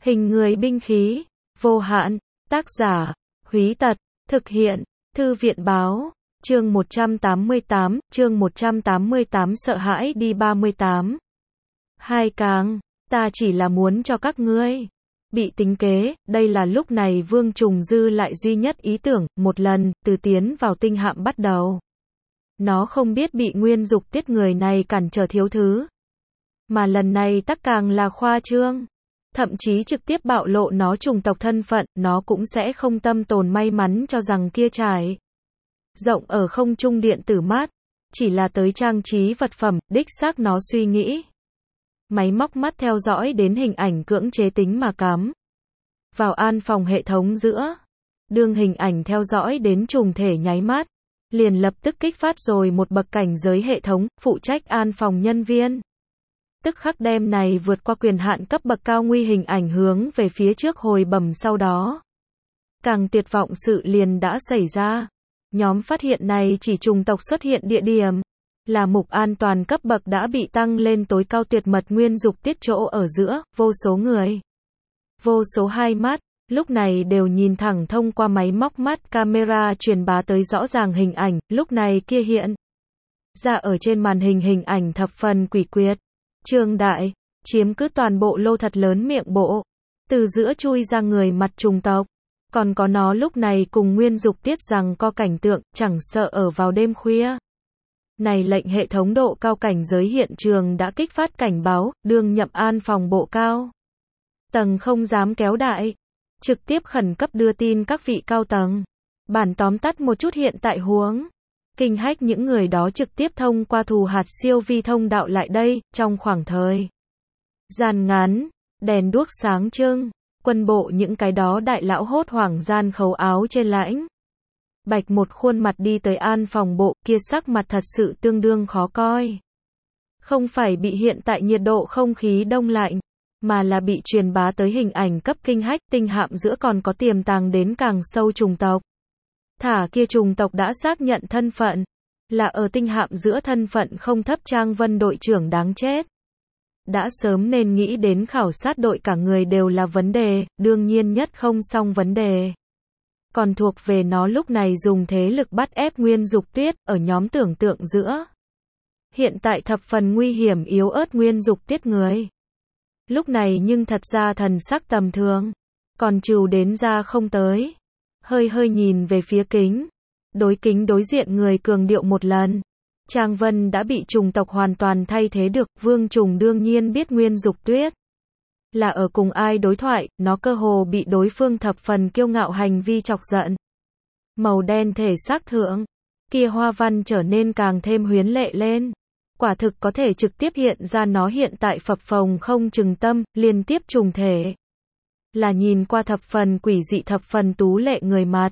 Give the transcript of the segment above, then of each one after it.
Hình người binh khí, vô hạn, tác giả, Húy Tật, thực hiện, Thư viện báo, chương 188, sợ hãi đi 38. Hai càng, ta chỉ là muốn cho các ngươi bị tính kế, đây là lúc này Vương Trùng dư lại duy nhất ý tưởng, một lần, từ tiến vào tinh hạm bắt đầu. Nó không biết bị Nguyên Dục Tiết người này cản trở thiếu thứ. Mà lần này tắc càng là khoa trương. Thậm chí trực tiếp bạo lộ nó chủng tộc thân phận, nó cũng sẽ không tâm tồn may mắn cho rằng kia trải rộng ở không trung điện tử mát, chỉ là tới trang trí vật phẩm, đích xác nó suy nghĩ. Máy móc mắt theo dõi đến hình ảnh cưỡng chế tính mà cắm vào an phòng hệ thống giữa. Đương hình ảnh theo dõi đến trùng thể nháy mắt, liền lập tức kích phát rồi một bậc cảnh giới hệ thống, phụ trách an phòng nhân viên. Tức khắc đem này vượt qua quyền hạn cấp bậc cao nguy hình ảnh hướng về phía trước hồi bẩm sau đó. Càng tuyệt vọng sự liền đã xảy ra. Nhóm phát hiện này chỉ chủng tộc xuất hiện địa điểm là mục an toàn cấp bậc đã bị tăng lên tối cao tuyệt mật Nguyên Dục Tiết chỗ ở giữa, vô số người. Vô số hai mắt, lúc này đều nhìn thẳng thông qua máy móc mắt camera truyền bá tới rõ ràng hình ảnh, lúc này kia hiện ra ở trên màn hình hình ảnh thập phần quỷ quyệt. Trương đại, chiếm cứ toàn bộ lô thật lớn miệng bộ. Từ giữa chui ra người mặt trùng tộc. Còn có nó lúc này cùng Nguyên Dục Tiết rằng co cảnh tượng, chẳng sợ ở vào đêm khuya. Này lệnh hệ thống độ cao cảnh giới hiện trường đã kích phát cảnh báo, đương nhậm an phòng bộ cao tầng không dám kéo đại. Trực tiếp khẩn cấp đưa tin các vị cao tầng. Bản tóm tắt một chút hiện tại huống. Kinh hách những người đó trực tiếp thông qua thù hạt siêu vi thông đạo lại đây, trong khoảng thời gian ngắn, đèn đuốc sáng trưng, quân bộ những cái đó đại lão hốt hoảng gian khấu áo trên lãnh. Bạch một khuôn mặt đi tới an phòng bộ, kia sắc mặt thật sự tương đương khó coi. Không phải bị hiện tại nhiệt độ không khí đông lạnh, mà là bị truyền bá tới hình ảnh cấp kinh hách, tinh hạm giữa còn có tiềm tàng đến càng sâu trùng tộc. Thả kia trùng tộc đã xác nhận thân phận, là ở tinh hạm giữa thân phận không thấp Trang Vân đội trưởng đáng chết. Đã sớm nên nghĩ đến khảo sát đội cả người đều là vấn đề, đương nhiên nhất không xong vấn đề. Còn thuộc về nó lúc này dùng thế lực bắt ép Nguyên Dục Tiết, ở nhóm tưởng tượng giữa. Hiện tại thập phần nguy hiểm yếu ớt Nguyên Dục Tiết người. Lúc này nhưng thật ra thần sắc tầm thường, còn trừ đến ra không tới. Hơi hơi nhìn về phía kính. Kính đối diện người cường điệu một lần. Trang Vân đã bị trùng tộc hoàn toàn thay thế được, Vương Trùng đương nhiên biết Nguyên Dục Tuyết là ở cùng ai đối thoại, nó cơ hồ bị đối phương thập phần kiêu ngạo hành vi chọc giận. Màu đen thể xác thượng, kia hoa văn trở nên càng thêm huyến lệ lên. Quả thực có thể trực tiếp hiện ra nó hiện tại phập phồng không chừng tâm, liên tiếp trùng thể. Là nhìn qua thập phần quỷ dị thập phần tú lệ người mặt.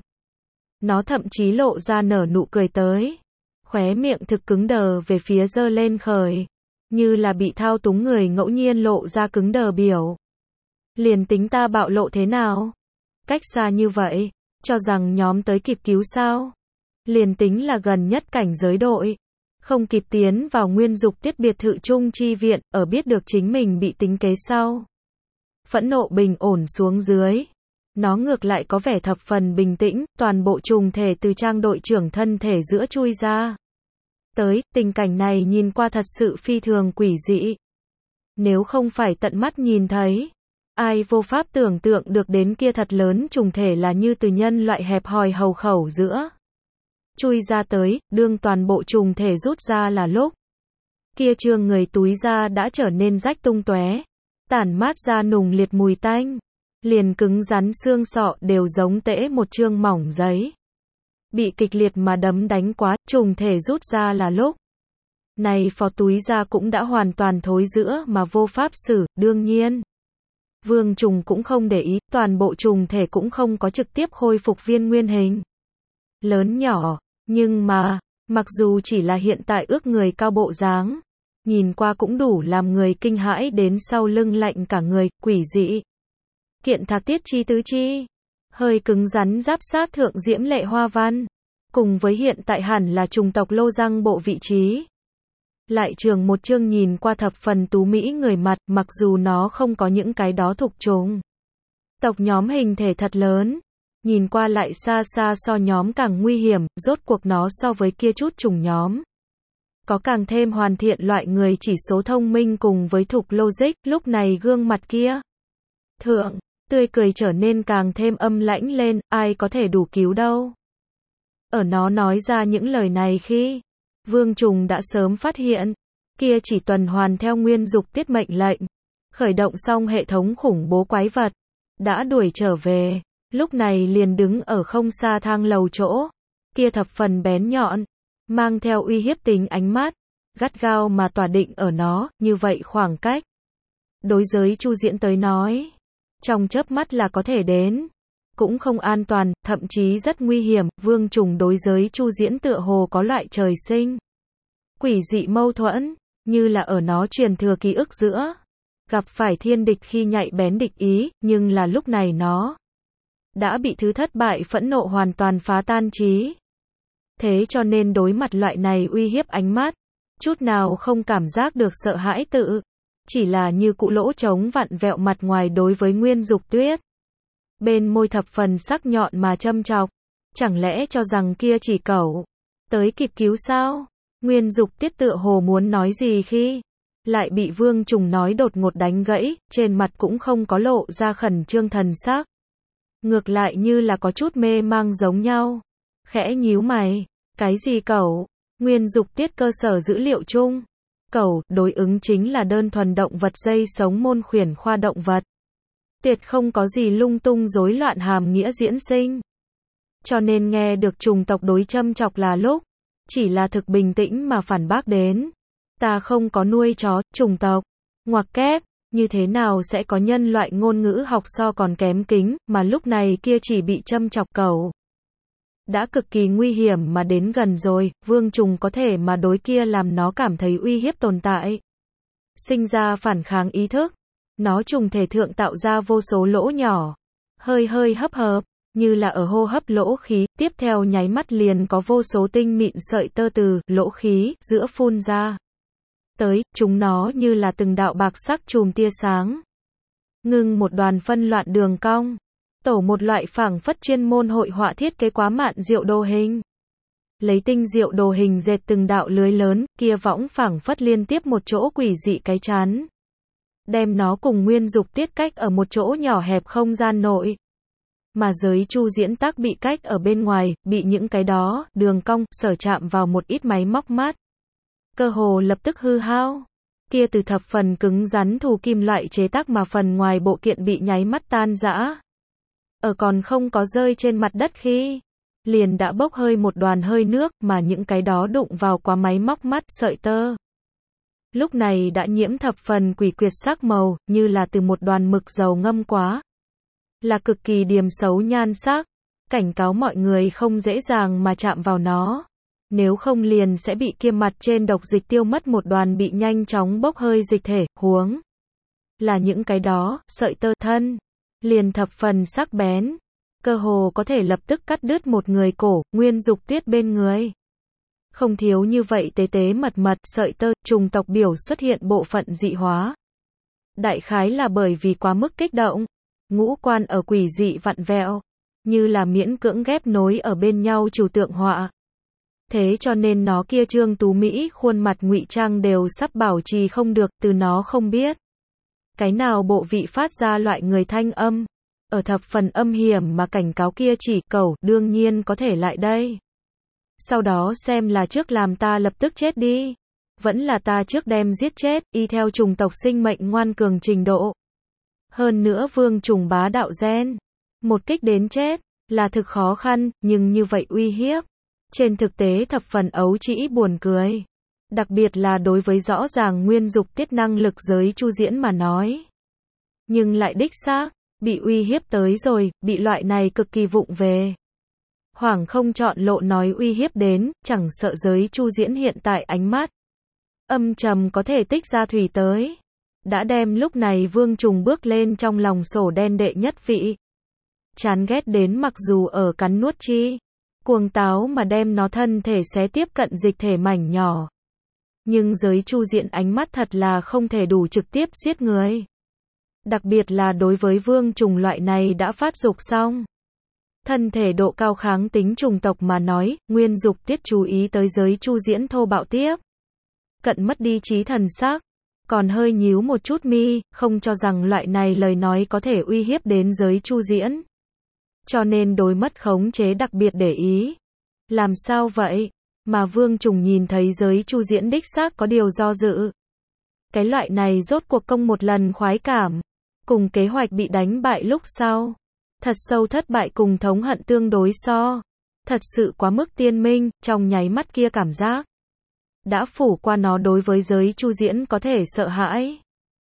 Nó thậm chí lộ ra nở nụ cười tới. Khóe miệng thực cứng đờ về phía giơ lên khởi. Như là bị thao túng người ngẫu nhiên lộ ra cứng đờ biểu. Liền tính ta bạo lộ thế nào? Cách xa như vậy, cho rằng nhóm tới kịp cứu sao? Liền tính là gần nhất cảnh giới đội. Không kịp tiến vào Nguyên Dục Tiết biệt thự chung chi viện, ở biết được chính mình bị tính kế sau. Phẫn nộ bình ổn xuống dưới. Nó ngược lại có vẻ thập phần bình tĩnh, toàn bộ trùng thể từ Trang đội trưởng thân thể giữa chui ra. Tình cảnh này nhìn qua thật sự phi thường quỷ dị. Nếu không phải tận mắt nhìn thấy, ai vô pháp tưởng tượng được đến kia thật lớn trùng thể là như từ nhân loại hẹp hòi hầu khẩu giữa. Chui ra tới, đương toàn bộ trùng thể rút ra là lúc. Kia trương người túi ra đã trở nên rách tung tóe, tản mát ra nùng liệt mùi tanh. Liền cứng rắn xương sọ đều giống tễ một trương mỏng giấy. Bị kịch liệt mà đấm đánh quá, trùng thể rút ra là lúc. Này phó túi ra cũng đã hoàn toàn thối giữa mà vô pháp xử, đương nhiên. Vương Trùng cũng không để ý, toàn bộ trùng thể cũng không có trực tiếp khôi phục viên nguyên hình. Lớn nhỏ, nhưng mà, mặc dù chỉ là hiện tại ước người cao bộ dáng, nhìn qua cũng đủ làm người kinh hãi đến sau lưng lạnh cả người, quỷ dị. Kiện thạc tiết chi tứ chi, hơi cứng rắn giáp sát thượng diễm lệ hoa văn, cùng với hiện tại hẳn là trùng tộc lô răng bộ vị trí. Lại trường một chương nhìn qua thập phần tú mỹ người mặt, mặc dù nó không có những cái đó thục trùng. Tộc nhóm hình thể thật lớn, nhìn qua lại xa xa so nhóm càng nguy hiểm, rốt cuộc nó so với kia chút trùng nhóm. Có càng thêm hoàn thiện loại người chỉ số thông minh cùng với thục logic, lúc này gương mặt kia. Thượng, tươi cười trở nên càng thêm âm lãnh lên, ai có thể đủ cứu đâu. Ở nó nói ra những lời này khi, Vương Trùng đã sớm phát hiện, kia chỉ tuần hoàn theo nguyên dục tiết mệnh lệnh, khởi động xong hệ thống khủng bố quái vật, đã đuổi trở về, lúc này liền đứng ở không xa thang lầu chỗ, kia thập phần bén nhọn, mang theo uy hiếp tính ánh mắt, gắt gao mà tỏa định ở nó, như vậy khoảng cách. Đối giới Chu Diễn tới nói, trong chớp mắt là có thể đến, cũng không an toàn, thậm chí rất nguy hiểm, Vương Trùng đối giới Chu Diễn tựa hồ có loại trời sinh quỷ dị mâu thuẫn, như là ở nó truyền thừa ký ức giữa, gặp phải thiên địch khi nhạy bén địch ý, nhưng là lúc này nó đã bị thứ thất bại phẫn nộ hoàn toàn phá tan trí. Thế cho nên đối mặt loại này uy hiếp ánh mắt, chút nào không cảm giác được sợ hãi tự, chỉ là như cụ lỗ trống vặn vẹo mặt ngoài đối với Nguyên Dục Tuyết. Bên môi thập phần sắc nhọn mà châm chọc, chẳng lẽ cho rằng kia chỉ cẩu tới kịp cứu sao? Nguyên Dục Tiết tựa hồ muốn nói gì khi lại bị Vương Trùng nói đột ngột đánh gãy, trên mặt cũng không có lộ ra khẩn trương thần sắc. Ngược lại như là có chút mê mang giống nhau. Khẽ nhíu mày, cái gì cẩu? Nguyên Dục Tiết cơ sở dữ liệu chung. Cẩu, đối ứng chính là đơn thuần động vật dây sống môn khuyển khoa động vật. Tuyệt không có gì lung tung rối loạn hàm nghĩa diễn sinh. Cho nên nghe được trùng tộc đối châm chọc là lúc, chỉ là thực bình tĩnh mà phản bác đến. Ta không có nuôi chó, trùng tộc. Ngoặc kép, như thế nào sẽ có nhân loại ngôn ngữ học so còn kém kính, mà lúc này kia chỉ bị châm chọc cẩu. Đã cực kỳ nguy hiểm mà đến gần rồi, Vương Trùng có thể mà đối kia làm nó cảm thấy uy hiếp tồn tại. Sinh ra phản kháng ý thức. Nó trùng thể thượng tạo ra vô số lỗ nhỏ. Hơi hấp hợp, như là ở hô hấp lỗ khí, tiếp theo nháy mắt liền có vô số tinh mịn sợi tơ từ lỗ khí giữa phun ra. Tới, chúng nó như là từng đạo bạc sắc chùm tia sáng. Ngưng một đoàn phân loạn đường cong. Tổ một loại phảng phất chuyên môn hội họa thiết kế quá mạn diệu đồ hình. Lấy tinh diệu đồ hình dệt từng đạo lưới lớn, kia võng phảng phất liên tiếp một chỗ quỷ dị cái chán. Đem nó cùng Nguyên Dục Tiết cách ở một chỗ nhỏ hẹp không gian nội. Mà giới Chu Diễn tác bị cách ở bên ngoài, bị những cái đó, đường cong, sở chạm vào một ít máy móc mát. Cơ hồ lập tức hư hao. Kia từ thập phần cứng rắn thù kim loại chế tác mà phần ngoài bộ kiện bị nháy mắt tan rã. Ở còn không có rơi trên mặt đất khi, liền đã bốc hơi một đoàn hơi nước mà những cái đó đụng vào quá máy móc mắt sợi tơ. Lúc này đã nhiễm thập phần quỷ quyệt sắc màu, như là từ một đoàn mực dầu ngâm quá. Là cực kỳ điềm xấu nhan sắc, cảnh cáo mọi người không dễ dàng mà chạm vào nó. Nếu không liền sẽ bị kia mặt trên độc dịch tiêu mất một đoàn bị nhanh chóng bốc hơi dịch thể, huống. Là những cái đó, sợi tơ thân, liền thập phần sắc bén. Cơ hồ có thể lập tức cắt đứt một người cổ, Nguyên Dục Tuyết bên người. Không thiếu như vậy tế tế mật mật, sợi tơ, trùng tộc biểu xuất hiện bộ phận dị hóa. Đại khái là bởi vì quá mức kích động, ngũ quan ở quỷ dị vặn vẹo, như là miễn cưỡng ghép nối ở bên nhau trừu tượng họa. Thế cho nên nó kia trương tú mỹ khuôn mặt ngụy trang đều sắp bảo trì không được, từ nó không biết. Cái nào bộ vị phát ra loại người thanh âm, ở thập phần âm hiểm mà cảnh cáo kia chỉ cẩu, đương nhiên có thể lại đây. Sau đó xem là trước làm ta lập tức chết đi, vẫn là ta trước đem giết chết, y theo trùng tộc sinh mệnh ngoan cường trình độ. Hơn nữa Vương Trùng bá đạo gen, một kích đến chết, là thực khó khăn, nhưng như vậy uy hiếp. Trên thực tế thập phần ấu trĩ buồn cười. Đặc biệt là đối với rõ ràng Nguyên Dục Tiết năng lực giới Chu Diễn mà nói. Nhưng lại đích xác, bị uy hiếp tới rồi, bị loại này cực kỳ vụng về. Hoảng không chọn lộ nói uy hiếp đến, chẳng sợ giới Chu Diễn hiện tại ánh mắt. Âm trầm có thể tích ra thủy tới. Đã đem lúc này Vương Trùng bước lên trong lòng sổ đen đệ nhất vị. Chán ghét đến mặc dù ở cắn nuốt chi. Cuồng táo mà đem nó thân thể xé tiếp cận dịch thể mảnh nhỏ. Nhưng giới Chu Diễn ánh mắt thật là không thể đủ trực tiếp giết người. Đặc biệt là đối với vương trùng loại này đã phát dục xong. Thân thể độ cao kháng tính trùng tộc mà nói, Nguyên Dục Tiết chú ý tới giới Chu Diễn thô bạo tiếp. Cận mất đi trí thần sắc, còn hơi nhíu một chút mi, không cho rằng loại này lời nói có thể uy hiếp đến giới Chu Diễn. Cho nên đối mất khống chế đặc biệt để ý. Làm sao vậy? Mà Vương Trùng nhìn thấy giới Chu Diễn đích xác có điều do dự. Cái loại này rốt cuộc công một lần khoái cảm, cùng kế hoạch bị đánh bại lúc sau. Thật sâu thất bại cùng thống hận tương đối so. Thật sự quá mức tiên minh, trong nháy mắt kia cảm giác. Đã phủ qua nó đối với giới Chu Diễn có thể sợ hãi.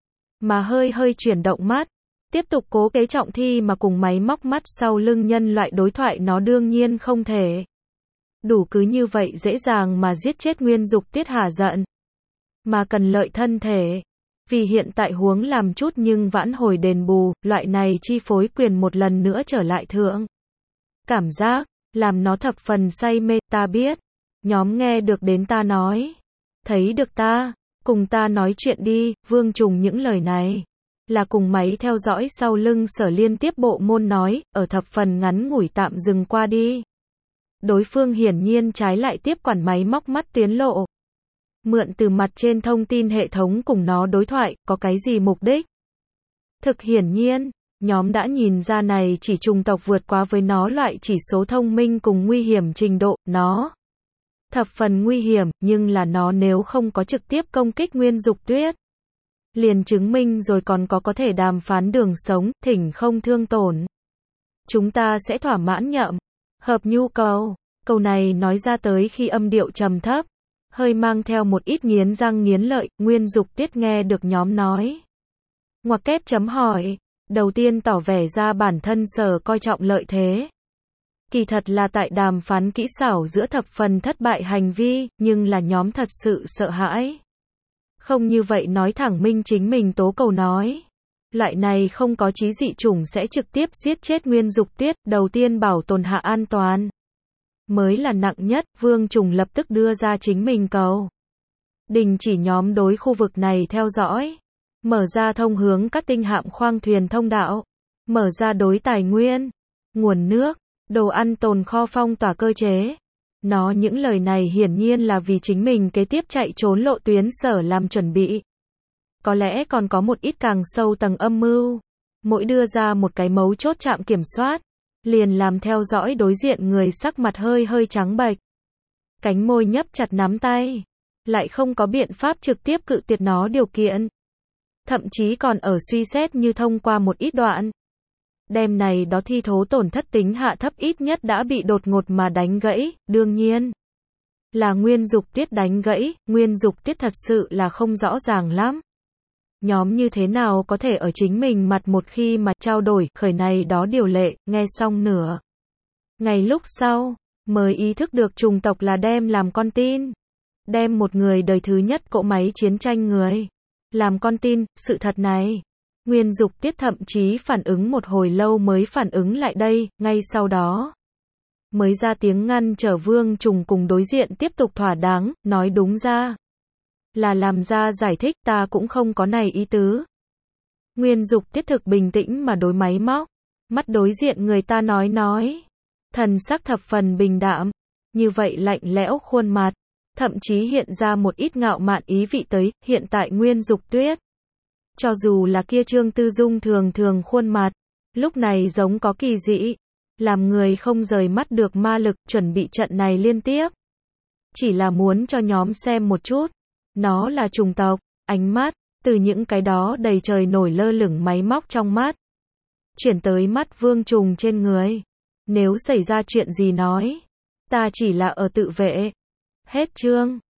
Mà hơi chuyển động mắt. Tiếp tục cố kế trọng thi mà cùng máy móc mắt sau lưng nhân loại đối thoại nó đương nhiên không thể. Đủ cứ như vậy dễ dàng mà giết chết Nguyên Dục Tiết hả giận. Mà cần lợi thân thể. Vì hiện tại huống làm chút nhưng vãn hồi đền bù, loại này chi phối quyền một lần nữa trở lại thượng. Cảm giác, làm nó thập phần say mê, ta biết. Nhóm nghe được đến ta nói. Thấy được ta, cùng ta nói chuyện đi, Vương Trùng những lời này. Là cùng máy theo dõi sau lưng Sở liên tiếp bộ môn nói, ở thập phần ngắn ngủi tạm dừng qua đi. Đối phương hiển nhiên trái lại tiếp quản máy móc mắt tuyến lộ. Mượn từ mặt trên thông tin hệ thống cùng nó đối thoại, có cái gì mục đích? Thực hiển nhiên, nhóm đã nhìn ra này chỉ trùng tộc vượt quá với nó loại chỉ số thông minh cùng nguy hiểm trình độ, nó thập phần nguy hiểm, nhưng là nó nếu không có trực tiếp công kích Nguyên Dục Tuyết. Liền chứng minh rồi còn có thể đàm phán đường sống, thỉnh không thương tổn. Chúng ta sẽ thỏa mãn nhậm, hợp nhu cầu. Câu này nói ra tới khi âm điệu trầm thấp, hơi mang theo một ít nghiến răng nghiến lợi, Nguyên Dục Tiết nghe được nhóm nói. Ngoặc kép chấm hỏi, đầu tiên tỏ vẻ ra bản thân Sở coi trọng lợi thế. Kỳ thật là tại đàm phán kỹ xảo giữa thập phần thất bại hành vi, nhưng là nhóm thật sự sợ hãi. Không như vậy nói thẳng minh chính mình tố cầu nói. Loại này không có trí dị chủng sẽ trực tiếp giết chết Nguyên Dục Tiết, đầu tiên bảo tồn hạ an toàn. Mới là nặng nhất, Vương Trùng lập tức đưa ra chính mình cầu. Đình chỉ nhóm đối khu vực này theo dõi. Mở ra thông hướng các tinh hạm khoang thuyền thông đạo. Mở ra đối tài nguyên, nguồn nước, đồ ăn tồn kho phong tỏa cơ chế. Nó những lời này hiển nhiên là vì chính mình kế tiếp chạy trốn lộ tuyến Sở làm chuẩn bị. Có lẽ còn có một ít càng sâu tầng âm mưu. Mỗi đưa ra một cái mấu chốt trạm kiểm soát, liền làm theo dõi đối diện người sắc mặt hơi trắng bệch. Cánh môi nhấp chặt nắm tay. Lại không có biện pháp trực tiếp cự tuyệt nó điều kiện. Thậm chí còn ở suy xét như thông qua một ít đoạn. Đêm này đó thi thố tổn thất tính hạ thấp ít nhất đã bị đột ngột mà đánh gãy, đương nhiên. Là Nguyên Dục Tiết đánh gãy, Nguyên Dục Tiết thật sự là không rõ ràng lắm. Nhóm như thế nào có thể ở chính mình mặt một khi mà trao đổi khởi này đó điều lệ, nghe xong nửa. Ngày lúc sau, mới ý thức được trùng tộc là đem làm con tin. Đem một người đời thứ nhất cỗ máy chiến tranh người. Làm con tin, sự thật này. Nguyên Dục Tiết thậm chí phản ứng một hồi lâu mới phản ứng lại đây, ngay sau đó. Mới ra tiếng ngăn trở Vương Trùng cùng đối diện tiếp tục thỏa đáng, nói đúng ra. Là làm ra giải thích ta cũng không có này ý tứ. Nguyên Dục Tiết thực bình tĩnh mà đối máy móc. Mắt đối diện người ta nói. Thần sắc thập phần bình đạm. Như vậy lạnh lẽo khuôn mặt. Thậm chí hiện ra một ít ngạo mạn ý vị tới, hiện tại Nguyên Dục Tuyết. Cho dù là kia Trương Tư Dung thường khuôn mặt. Lúc này giống có kỳ dị. Làm người không rời mắt được ma lực, chuẩn bị trận này liên tiếp. Chỉ là muốn cho nhóm xem một chút. Nó là trùng tộc, ánh mắt, từ những cái đó đầy trời nổi lơ lửng máy móc trong mắt. Chuyển tới mắt Vương Trùng trên người. Nếu xảy ra chuyện gì nói. Ta chỉ là ở tự vệ. Hết chương.